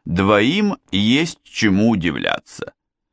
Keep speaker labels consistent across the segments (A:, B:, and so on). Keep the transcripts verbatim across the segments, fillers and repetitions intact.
A: Двоим есть чему удивляться.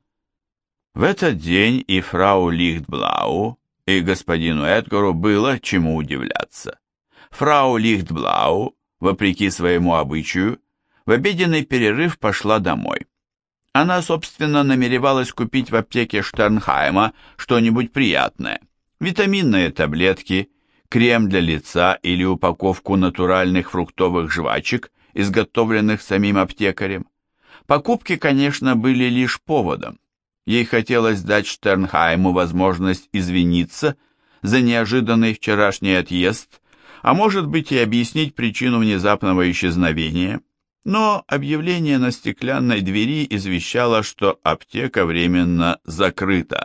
A: В этот день и фрау Лихтблау, и господину Эдгару было чему удивляться. Фрау Лихтблау, вопреки своему обычаю, в обеденный перерыв пошла домой. Она, собственно, намеревалась купить в аптеке Штернхайма что-нибудь приятное. Витаминные таблетки, крем для лица или упаковку натуральных фруктовых жвачек, изготовленных самим аптекарем. Покупки, конечно, были лишь поводом. Ей хотелось дать Штернхайму возможность извиниться за неожиданный вчерашний отъезд, а может быть и объяснить причину внезапного исчезновения. Но объявление на стеклянной двери извещало, что аптека временно закрыта.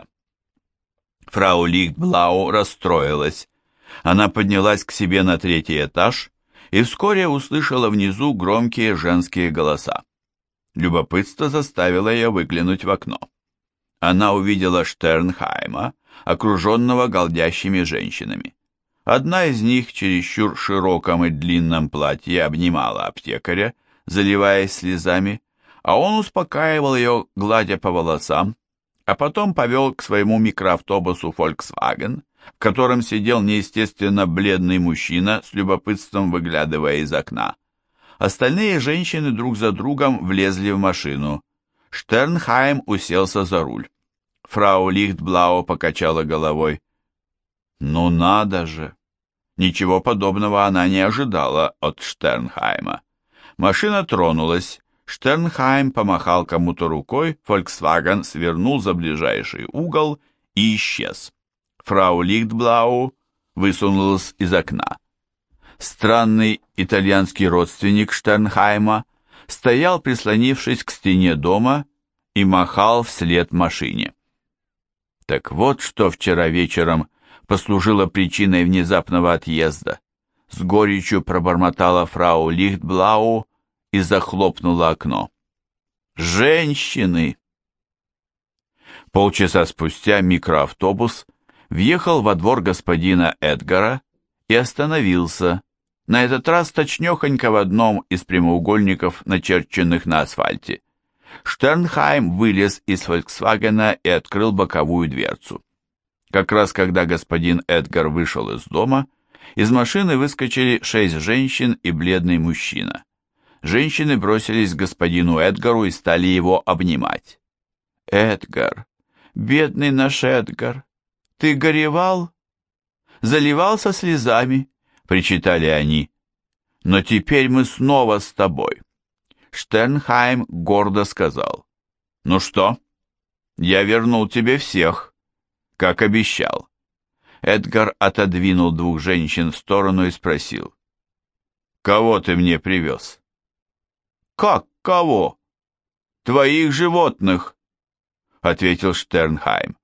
A: Фрау Лихтблау расстроилась. Она поднялась к себе на третий этаж и вскоре услышала внизу громкие женские голоса. Любопытство заставило ее выглянуть в окно. Она увидела Штернхайма, окруженного голдящими женщинами. Одна из них в чересчур широком и длинном платье обнимала аптекаря, заливаясь слезами, а он успокаивал ее, гладя по волосам, а потом повел к своему микроавтобусу Volkswagen, в котором сидел неестественно бледный мужчина, с любопытством выглядывая из окна. Остальные женщины друг за другом влезли в машину. Штернхайм уселся за руль. Фрау Лихтблау покачала головой. «Ну надо же!» Ничего подобного она не ожидала от Штернхайма. Машина тронулась, Штернхайм помахал кому-то рукой, Volkswagen свернул за ближайший угол и исчез. Фрау Лихтблау высунулась из окна. Странный итальянский родственник Штернхайма стоял, прислонившись к стене дома, и махал вслед машине. Так вот, что вчера вечером послужило причиной внезапного отъезда. С горечью пробормотала фрау Лихтблау и захлопнула окно. Женщины! Полчаса спустя микроавтобус въехал во двор господина Эдгара и остановился, на этот раз точнёхонько в одном из прямоугольников, начерченных на асфальте. Штернхайм вылез из «Фольксвагена» и открыл боковую дверцу. Как раз когда господин Эдгар вышел из дома, из машины выскочили шесть женщин и бледный мужчина. Женщины бросились к господину Эдгару и стали его обнимать. «Эдгар, бедный наш Эдгар, ты горевал? Заливался слезами?» — причитали они. «Но теперь мы снова с тобой». Штернхайм гордо сказал: «Ну что, я вернул тебе всех, как обещал». Эдгар отодвинул двух женщин в сторону и спросил: «Кого ты мне привез?» «Как кого?» «Твоих животных», — ответил Штернхайм.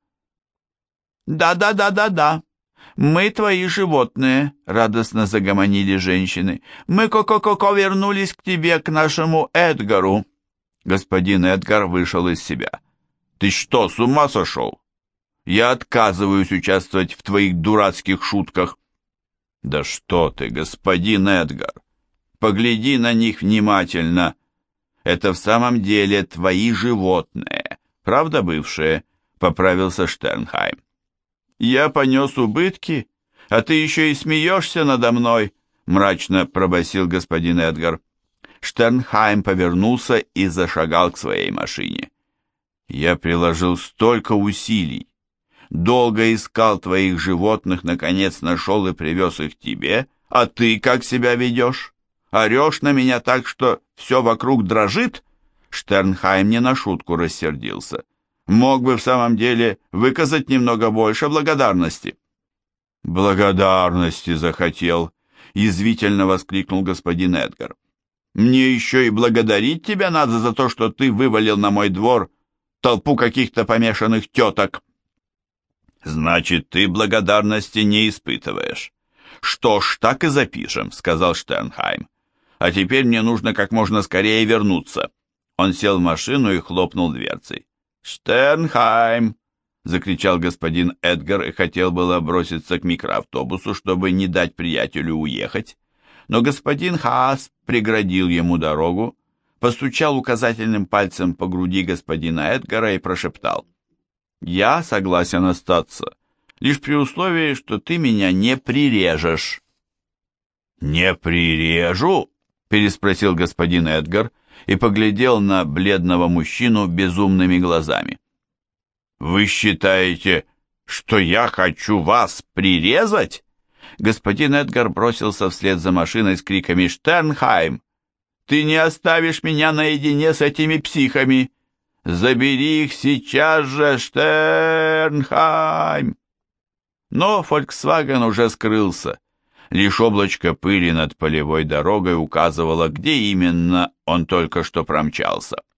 A: «Да-да-да-да-да, мы твои животные», — радостно загомонили женщины. «Мы ко-ко-ко вернулись к тебе, к нашему Эдгару». Господин Эдгар вышел из себя. «Ты что, с ума сошел? Я отказываюсь участвовать в твоих дурацких шутках». «Да что ты, господин Эдгар, погляди на них внимательно. Это в самом деле твои животные, правда, бывшие?» — поправился Штернхайм. «Я понес убытки, а ты еще и смеешься надо мной», — мрачно пробасил господин Эдгар. Штернхайм повернулся и зашагал к своей машине. «Я приложил столько усилий, долго искал твоих животных, наконец нашел и привез их тебе, а ты как себя ведешь? Орешь на меня так, что все вокруг дрожит?» Штернхайм не на шутку рассердился. «Мог бы в самом деле выказать немного больше благодарности». «Благодарности захотел», — язвительно воскликнул господин Эдгар. «Мне еще и благодарить тебя надо за то, что ты вывалил на мой двор толпу каких-то помешанных теток». «Значит, ты благодарности не испытываешь». «Что ж, так и запишем», — сказал Штернхайм. «А теперь мне нужно как можно скорее вернуться». Он сел в машину и хлопнул дверцей. «Штернхайм!» — закричал господин Эдгар и хотел было броситься к микроавтобусу, чтобы не дать приятелю уехать. Но господин Хаас преградил ему дорогу, постучал указательным пальцем по груди господина Эдгара и прошептал: «Я согласен остаться, лишь при условии, что ты меня не прирежешь». «Не прирежу?» — переспросил господин Эдгар и поглядел на бледного мужчину безумными глазами. «Вы считаете, что я хочу вас прирезать?» Господин Эдгар бросился вслед за машиной с криками: «Штернхайм! Ты не оставишь меня наедине с этими психами! Забери их сейчас же, Штернхайм!» Но «Фольксваген» уже скрылся. Лишь облачко пыли над полевой дорогой указывало, где именно он только что промчался.